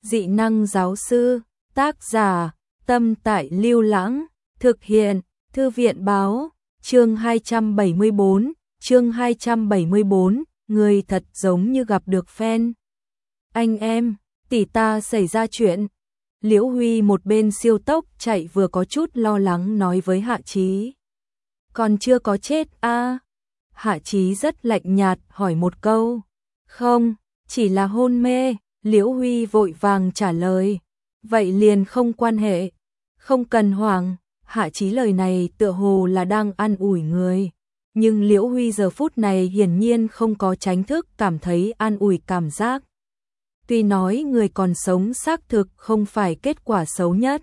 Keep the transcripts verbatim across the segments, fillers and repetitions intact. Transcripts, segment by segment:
Dị năng giáo sư, tác giả, Tâm Tại Lưu Lãng, thực hiện, Thư viện báo, chương hai trăm bảy mươi bốn, chương hai trăm bảy mươi bốn, người thật giống như gặp được fan. Anh em, tỷ ta xảy ra chuyện. Liễu Huy một bên siêu tốc chạy vừa có chút lo lắng nói với Hạ Chí. Còn chưa có chết a? À? Hạ Chí rất lạnh nhạt hỏi một câu. Không, chỉ là hôn mê. Liễu Huy vội vàng trả lời. Vậy liền không quan hệ. Không cần hoảng. Hạ Chí lời này tựa hồ là đang an ủi người. Nhưng Liễu Huy giờ phút này hiển nhiên không có tránh thức cảm thấy an ủi cảm giác. Tuy nói người còn sống xác thực không phải kết quả xấu nhất.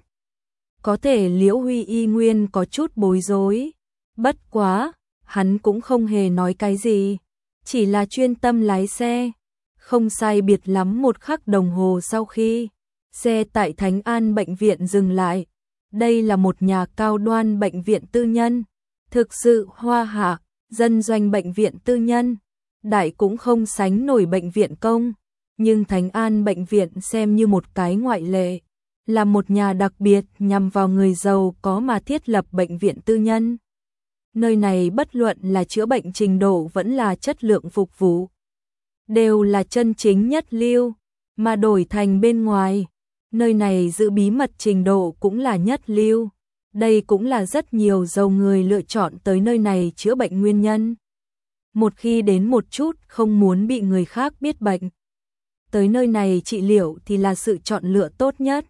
Có thể Liễu Huy y nguyên có chút bối rối. Bất quá, hắn cũng không hề nói cái gì. Chỉ là chuyên tâm lái xe. Không sai biệt lắm một khắc đồng hồ sau khi xe tại Thánh An bệnh viện dừng lại. Đây là một nhà cao đoan bệnh viện tư nhân. Thực sự hoa hạ, dân doanh bệnh viện tư nhân. Đại cũng không sánh nổi bệnh viện công. Nhưng Thánh An bệnh viện xem như một cái ngoại lệ. Là một nhà đặc biệt nhằm vào người giàu có mà thiết lập bệnh viện tư nhân. Nơi này bất luận là chữa bệnh trình độ vẫn là chất lượng phục vụ. Đều là chân chính nhất lưu, mà đổi thành bên ngoài. Nơi này giữ bí mật trình độ cũng là nhất lưu. Đây cũng là rất nhiều giàu người lựa chọn tới nơi này chữa bệnh nguyên nhân. Một khi đến một chút không muốn bị người khác biết bệnh. Tới nơi này trị liệu thì là sự chọn lựa tốt nhất.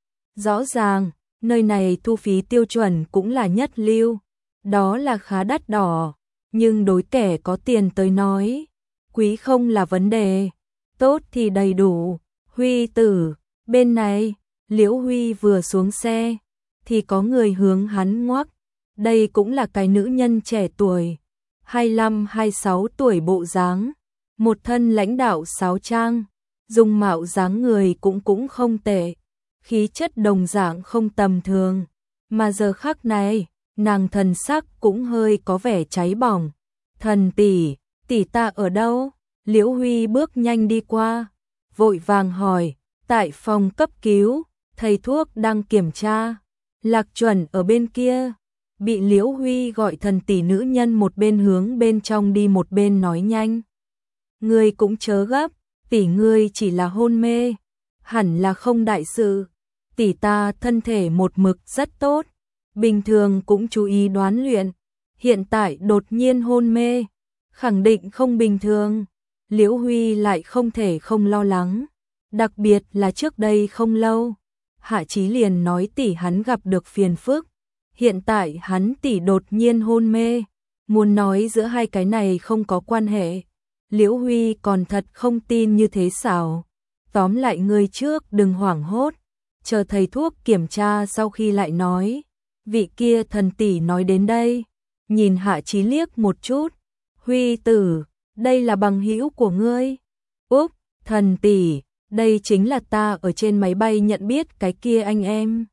Rõ ràng, nơi này thu phí tiêu chuẩn cũng là nhất lưu. Đó là khá đắt đỏ, nhưng đối kẻ có tiền tới nói, quý không là vấn đề, tốt thì đầy đủ. Huy tử, bên này, Liễu Huy vừa xuống xe, thì có người hướng hắn ngoắc. Đây cũng là cái nữ nhân trẻ tuổi, hai mươi lăm hai mươi sáu tuổi bộ dáng, một thân lãnh đạo sáo trang, dung mạo dáng người cũng cũng không tệ, khí chất đồng dạng không tầm thường, mà giờ khắc này, nàng thần sắc cũng hơi có vẻ cháy bỏng. Thần tỷ, tỷ ta ở đâu? Liễu Huy bước nhanh đi qua, vội vàng hỏi, tại phòng cấp cứu, thầy thuốc đang kiểm tra. Lạc Chuẩn ở bên kia, bị Liễu Huy gọi thần tỷ nữ nhân một bên hướng bên trong đi một bên nói nhanh. Ngươi cũng chớ gấp, tỷ ngươi chỉ là hôn mê, hẳn là không đại sự. Tỷ ta thân thể một mực rất tốt, bình thường cũng chú ý đoán luyện, hiện tại đột nhiên hôn mê, khẳng định không bình thường. Liễu Huy lại không thể không lo lắng, đặc biệt là trước đây không lâu, Hạ Chí liền nói tỷ hắn gặp được phiền phức, hiện tại hắn tỷ đột nhiên hôn mê, muốn nói giữa hai cái này không có quan hệ. Liễu Huy còn thật không tin như thế sao? Tóm lại ngươi trước đừng hoảng hốt, chờ thầy thuốc kiểm tra sau khi lại nói. Vị kia thần tỷ nói đến đây, nhìn Hạ Chí liếc một chút. Huy tử, đây là bằng hữu của ngươi. Úp, thần tỷ, đây chính là ta ở trên máy bay nhận biết cái kia anh em.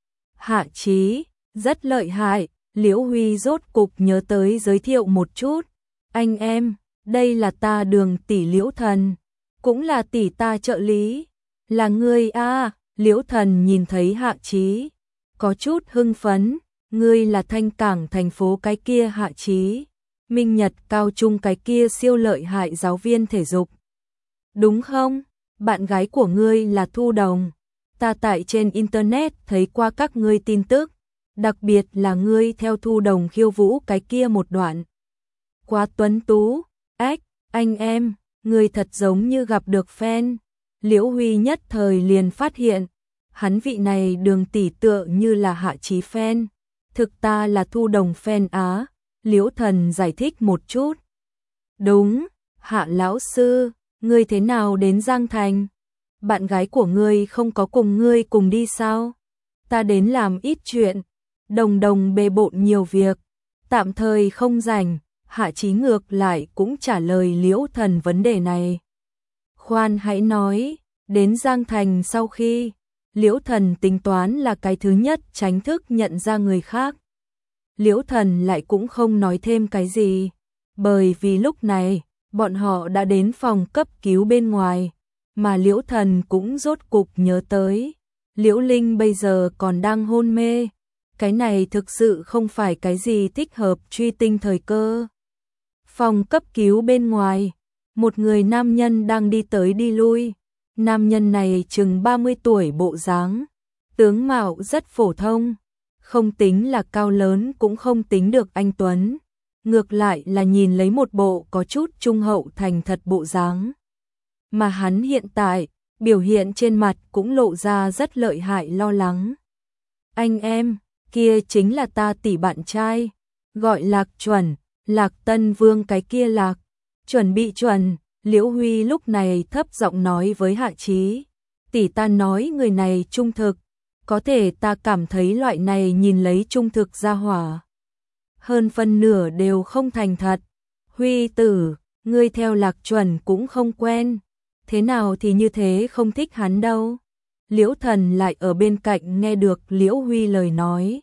Hạ Chí, rất lợi hại. Liễu Huy rốt cục nhớ tới giới thiệu một chút. Anh em, đây là ta Đường tỷ Liễu Thần, cũng là tỷ ta trợ lý. Là ngươi a? Liễu Thần nhìn thấy Hạ Chí, có chút hưng phấn. Ngươi là Thanh Cảng thành phố cái kia Hạ Chí, Minh Nhật cao trung cái kia siêu lợi hại giáo viên thể dục, đúng không? Bạn gái của ngươi là Thu Đồng, ta tại trên internet thấy qua các ngươi tin tức, đặc biệt là ngươi theo Thu Đồng khiêu vũ cái kia một đoạn. Quá tuấn tú, ách, anh em, ngươi thật giống như gặp được fan. Liễu Huy nhất thời liền phát hiện, hắn vị này Đường tỷ tựa như là Hạ Chí fan. Thực ta là Thu Đồng fan á. Liễu Thần giải thích một chút. Đúng, Hạ lão sư, ngươi thế nào đến Giang Thành? Bạn gái của ngươi không có cùng ngươi cùng đi sao? Ta đến làm ít chuyện, Đồng Đồng bề bộn nhiều việc, tạm thời không rảnh. Hạ Chí ngược lại cũng trả lời Liễu Thần vấn đề này. Khoan hãy nói, đến Giang Thành sau khi Liễu Thần tính toán là cái thứ nhất tránh thức nhận ra người khác. Liễu Thần lại cũng không nói thêm cái gì, bởi vì lúc này, bọn họ đã đến phòng cấp cứu bên ngoài. mà Liễu Thần cũng rốt cục nhớ tới. Liễu Linh bây giờ còn đang hôn mê, cái này thực sự không phải cái gì thích hợp truy tinh thời cơ. Phòng cấp cứu bên ngoài, một người nam nhân đang đi tới đi lui. Nam nhân này chừng ba mươi tuổi bộ dáng, tướng mạo rất phổ thông, không tính là cao lớn cũng không tính được anh tuấn, ngược lại là nhìn lấy một bộ có chút trung hậu thành thật bộ dáng. Mà hắn hiện tại, biểu hiện trên mặt cũng lộ ra rất lợi hại lo lắng. Anh em, kia chính là ta tỷ bạn trai, gọi Lạc Chuẩn, Lạc Tân Vương cái kia Lạc, chuẩn bị chuẩn. Liễu Huy lúc này thấp giọng nói với Hạ Chí, tỷ ta nói người này trung thực, có thể ta cảm thấy loại này nhìn lấy trung thực ra hỏa. Hơn phân nửa đều không thành thật. Huy tử, ngươi theo Lạc Chuẩn cũng không quen, thế nào thì như thế không thích hắn đâu. Liễu Thần lại ở bên cạnh nghe được Liễu Huy lời nói.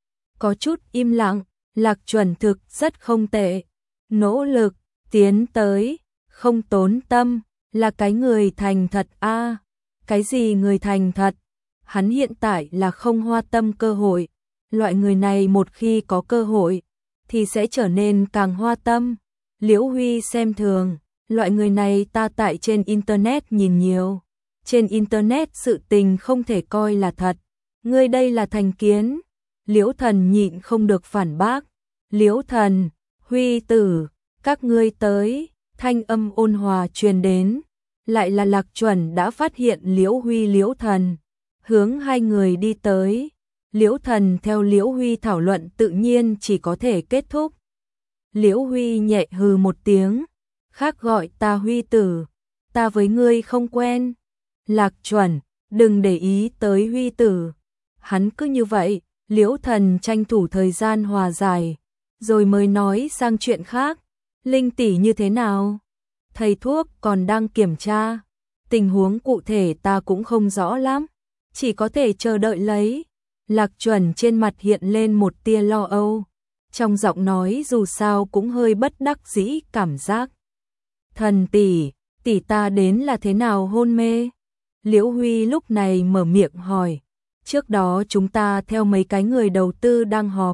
Có chút im lặng, Lạc Chuẩn thực rất không tệ, nỗ lực, tiến tới, không tốn tâm, là cái người thành thật a. À, cái gì người thành thật? Hắn hiện tại là không hoa tâm cơ hội, loại người này một khi có cơ hội thì sẽ trở nên càng hoa tâm. Liễu Huy xem thường, loại người này ta tại trên internet nhìn nhiều, trên internet sự tình không thể coi là thật, ngươi đây là thành kiến. Liễu Thần nhịn không được phản bác, Liễu Thần, Huy tử, các ngươi tới. Thanh âm ôn hòa truyền đến, lại là Lạc Chuẩn đã phát hiện Liễu Huy Liễu Thần, hướng hai người đi tới. Liễu Thần theo Liễu Huy thảo luận tự nhiên chỉ có thể kết thúc. Liễu Huy nhẹ hừ một tiếng, khác gọi ta Huy tử, ta với ngươi không quen. Lạc Chuẩn, đừng để ý tới Huy tử. Hắn cứ như vậy, Liễu Thần tranh thủ thời gian hòa giải, rồi mới nói sang chuyện khác. Linh tỷ như thế nào? Thầy thuốc còn đang kiểm tra, tình huống cụ thể ta cũng không rõ lắm, chỉ có thể chờ đợi lấy. Lạc Chuẩn trên mặt hiện lên một tia lo âu, trong giọng nói dù sao cũng hơi bất đắc dĩ cảm giác. Thần tỷ, tỷ ta đến là thế nào hôn mê? Liễu Huy lúc này mở miệng hỏi, trước đó chúng ta theo mấy cái người đầu tư đang họp,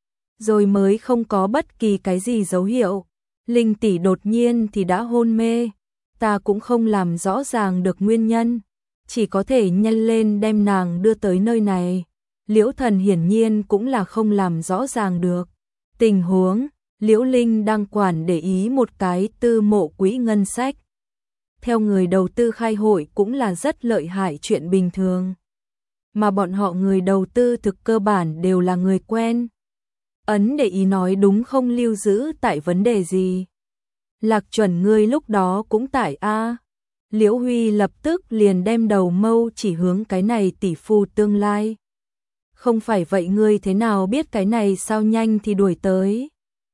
rồi mới không có bất kỳ cái gì dấu hiệu. Linh tỷ đột nhiên thì đã hôn mê, ta cũng không làm rõ ràng được nguyên nhân, chỉ có thể nhanh lên đem nàng đưa tới nơi này. Liễu Thần hiển nhiên cũng là không làm rõ ràng được tình huống. Liễu Linh đang quản để ý một cái tư mộ quỹ ngân sách, theo người đầu tư khai hội cũng là rất lợi hại chuyện bình thường, mà bọn họ người đầu tư thực cơ bản đều là người quen. Ấn để ý nói đúng không lưu giữ tại vấn đề gì? Lạc Chuẩn ngươi lúc đó cũng tại a. À. Liễu Huy lập tức liền đem đầu mâu chỉ hướng cái này tỷ phu tương lai. Không phải vậy ngươi thế nào biết cái này sao nhanh thì đuổi tới?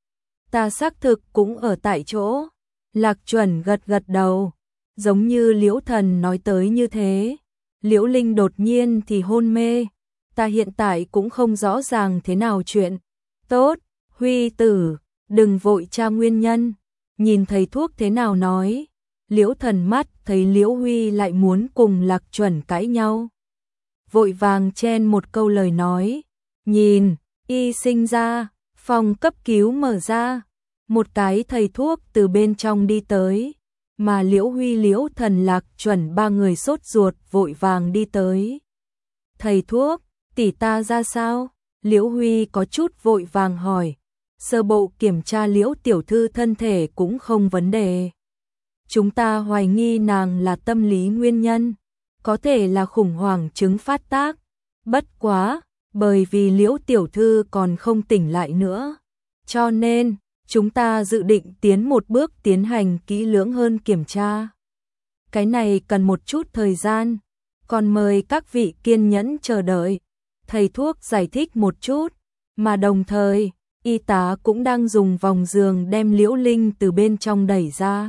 Ta xác thực cũng ở tại chỗ. Lạc Chuẩn gật gật đầu, giống như Liễu Thần nói tới như thế. Liễu Linh đột nhiên thì hôn mê, ta hiện tại cũng không rõ ràng thế nào chuyện. Tốt, Huy tử, đừng vội tra nguyên nhân, nhìn thầy thuốc thế nào nói. Liễu Thần mắt thấy Liễu Huy lại muốn cùng Lạc Chuẩn cãi nhau, vội vàng chen một câu lời nói. Nhìn, y sinh ra, phòng cấp cứu mở ra, một cái thầy thuốc từ bên trong đi tới, mà Liễu Huy Liễu Thần Lạc Chuẩn ba người sốt ruột vội vàng đi tới. Thầy thuốc, tỷ ta ra sao? Liễu Huy có chút vội vàng hỏi. Sơ bộ kiểm tra Liễu tiểu thư thân thể cũng không vấn đề. Chúng ta hoài nghi nàng là tâm lý nguyên nhân, có thể là khủng hoảng chứng phát tác. Bất quá, bởi vì Liễu tiểu thư còn không tỉnh lại nữa, cho nên chúng ta dự định tiến một bước tiến hành kỹ lưỡng hơn kiểm tra. Cái này cần một chút thời gian, còn mời các vị kiên nhẫn chờ đợi. Thầy thuốc giải thích một chút, mà đồng thời, y tá cũng đang dùng vòng giường đem Liễu Linh từ bên trong đẩy ra.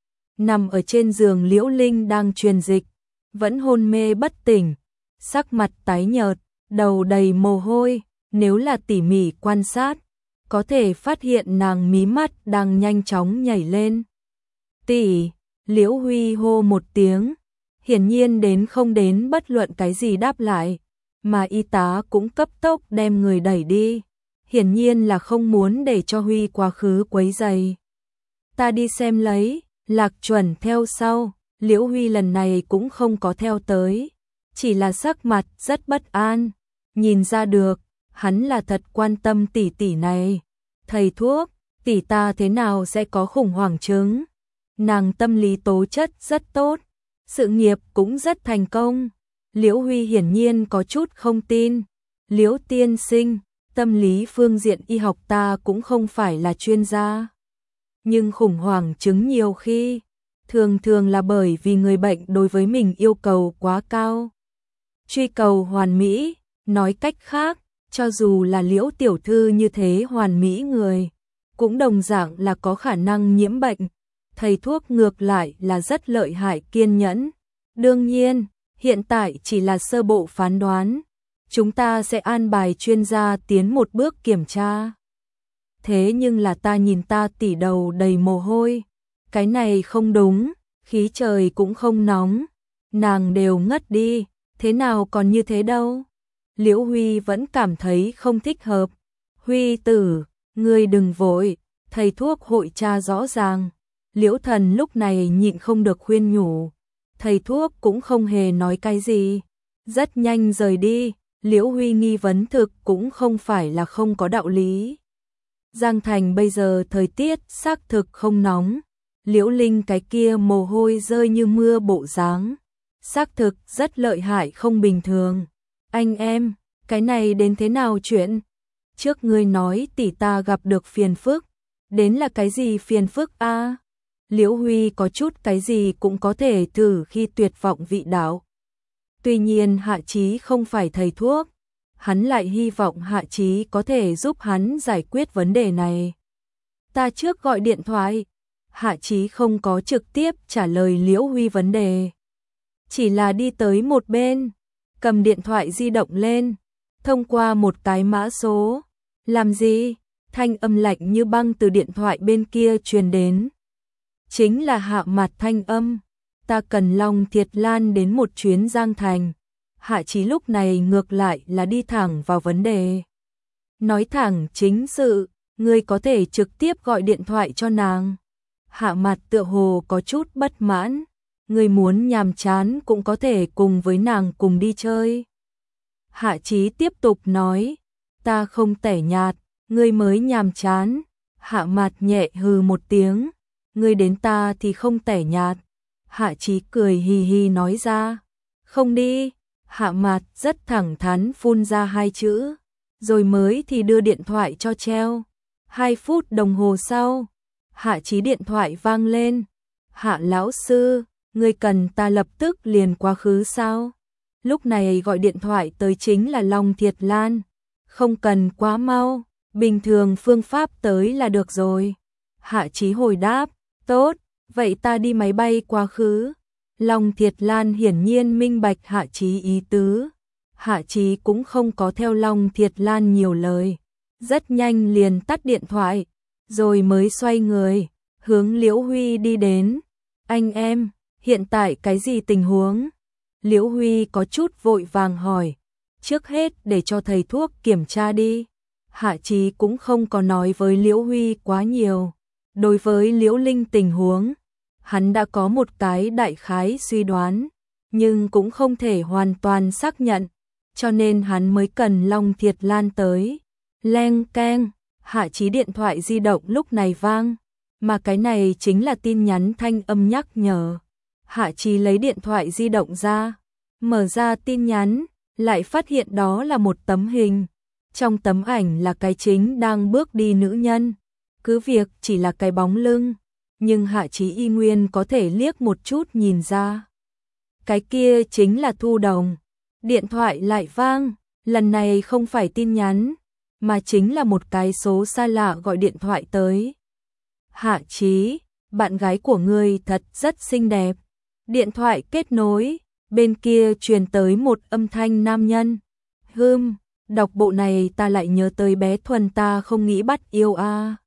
Nằm ở trên giường Liễu Linh đang truyền dịch, vẫn hôn mê bất tỉnh, sắc mặt tái nhợt, đầu đầy mồ hôi, nếu là tỉ mỉ quan sát, có thể phát hiện nàng mí mắt đang nhanh chóng nhảy lên. Tỷ, Liễu Huy hô một tiếng, hiển nhiên đến không đến bất luận cái gì đáp lại, mà y tá cũng cấp tốc đem người đẩy đi, hiển nhiên là không muốn để cho Huy quá khứ quấy rầy. Ta đi xem lấy, Lạc Chuẩn theo sau, Liễu Huy lần này cũng không có theo tới, chỉ là sắc mặt rất bất an, nhìn ra được, hắn là thật quan tâm tỷ tỷ này. Thầy thuốc, tỷ ta thế nào sẽ có khủng hoảng chứng? Nàng tâm lý tố chất rất tốt, sự nghiệp cũng rất thành công. Liễu Huy hiển nhiên có chút không tin. Liễu tiên sinh, tâm lý phương diện y học ta cũng không phải là chuyên gia. Nhưng khủng hoảng chứng nhiều khi, thường thường là bởi vì người bệnh đối với mình yêu cầu quá cao. Truy cầu hoàn mỹ, nói cách khác, cho dù là Liễu tiểu thư như thế hoàn mỹ người, cũng đồng dạng là có khả năng nhiễm bệnh. Thầy thuốc ngược lại là rất lợi hại kiên nhẫn. Đương nhiên, hiện tại chỉ là sơ bộ phán đoán. Chúng ta sẽ an bài chuyên gia tiến một bước kiểm tra. Thế nhưng là ta nhìn ta tỉ đầu đầy mồ hôi. Cái này không đúng, khí trời cũng không nóng. Nàng đều ngất đi, thế nào còn như thế đâu. Liễu Huy vẫn cảm thấy không thích hợp. Huy tử, ngươi đừng vội, thầy thuốc hội tra rõ ràng. Liễu Thần lúc này nhịn không được khuyên nhủ. Thầy thuốc cũng không hề nói cái gì. Rất nhanh rời đi, Liễu Huy nghi vấn thực cũng không phải là không có đạo lý. Giang Thành bây giờ thời tiết xác thực không nóng. Liễu Linh cái kia mồ hôi rơi như mưa bộ dáng. Xác thực rất lợi hại không bình thường. Anh em, cái này đến thế nào chuyện? Trước ngươi nói tỷ ta gặp được phiền phức. Đến là cái gì phiền phức a? À? Liễu Huy có chút cái gì cũng có thể thử khi tuyệt vọng vị đạo. Tuy nhiên Hạ Chí không phải thầy thuốc, hắn lại hy vọng Hạ Chí có thể giúp hắn giải quyết vấn đề này. Ta trước gọi điện thoại, Hạ Chí không có trực tiếp trả lời Liễu Huy vấn đề. Chỉ là đi tới một bên, cầm điện thoại di động lên, thông qua một cái mã số. Làm gì? Thanh âm lạnh như băng từ điện thoại bên kia truyền đến. Chính là Hạ Mặt thanh âm. Ta cần Long Thiệt Lan đến một chuyến Giang Thành. Hạ Chí lúc này ngược lại là đi thẳng vào vấn đề. Nói thẳng chính sự, ngươi có thể trực tiếp gọi điện thoại cho nàng. Hạ Mặt tựa hồ có chút bất mãn. Ngươi muốn nhàm chán cũng có thể cùng với nàng cùng đi chơi. Hạ Chí tiếp tục nói. Ta không tẻ nhạt, ngươi mới nhàm chán. Hạ Mặt nhẹ hừ một tiếng. Ngươi đến ta thì không tẻ nhạt. Hạ Chí cười hì hì nói ra. Không đi. Hạ Mặt rất thẳng thắn phun ra hai chữ. Rồi mới thì đưa điện thoại cho treo. Hai phút đồng hồ sau, Hạ Chí điện thoại vang lên. Hạ lão sư, ngươi cần ta lập tức liền quá khứ sao? Lúc này gọi điện thoại tới chính là Long Thiệt Lan. Không cần quá mau, bình thường phương pháp tới là được rồi. Hạ Chí hồi đáp, tốt, vậy ta đi máy bay quá khứ. Long Thiệt Lan hiển nhiên minh bạch Hạ Chí ý tứ. Hạ Chí cũng không có theo Long Thiệt Lan nhiều lời. Rất nhanh liền tắt điện thoại, rồi mới xoay người, hướng Liễu Huy đi đến. Anh em, hiện tại cái gì tình huống? Liễu Huy có chút vội vàng hỏi. Trước hết để cho thầy thuốc kiểm tra đi. Hạ Chí cũng không có nói với Liễu Huy quá nhiều. Đối với Liễu Linh tình huống, hắn đã có một cái đại khái suy đoán, nhưng cũng không thể hoàn toàn xác nhận, cho nên hắn mới cần Long Thiệt Lan tới. Leng keng, Hạ Chí điện thoại di động lúc này vang, mà cái này chính là tin nhắn thanh âm nhắc nhở. Hạ Chí lấy điện thoại di động ra, mở ra tin nhắn, lại phát hiện đó là một tấm hình. Trong tấm ảnh là cái chính đang bước đi nữ nhân. Cứ việc chỉ là cái bóng lưng, nhưng Hạ Chí y nguyên có thể liếc một chút nhìn ra. Cái kia chính là Thu Đồng. Điện thoại lại vang, lần này không phải tin nhắn, mà chính là một cái số xa lạ gọi điện thoại tới. Hạ Chí, bạn gái của ngươi thật rất xinh đẹp. Điện thoại kết nối, bên kia truyền tới một âm thanh nam nhân. Hừm, đọc bộ này ta lại nhớ tới bé Thuần ta không nghĩ bắt yêu a. À.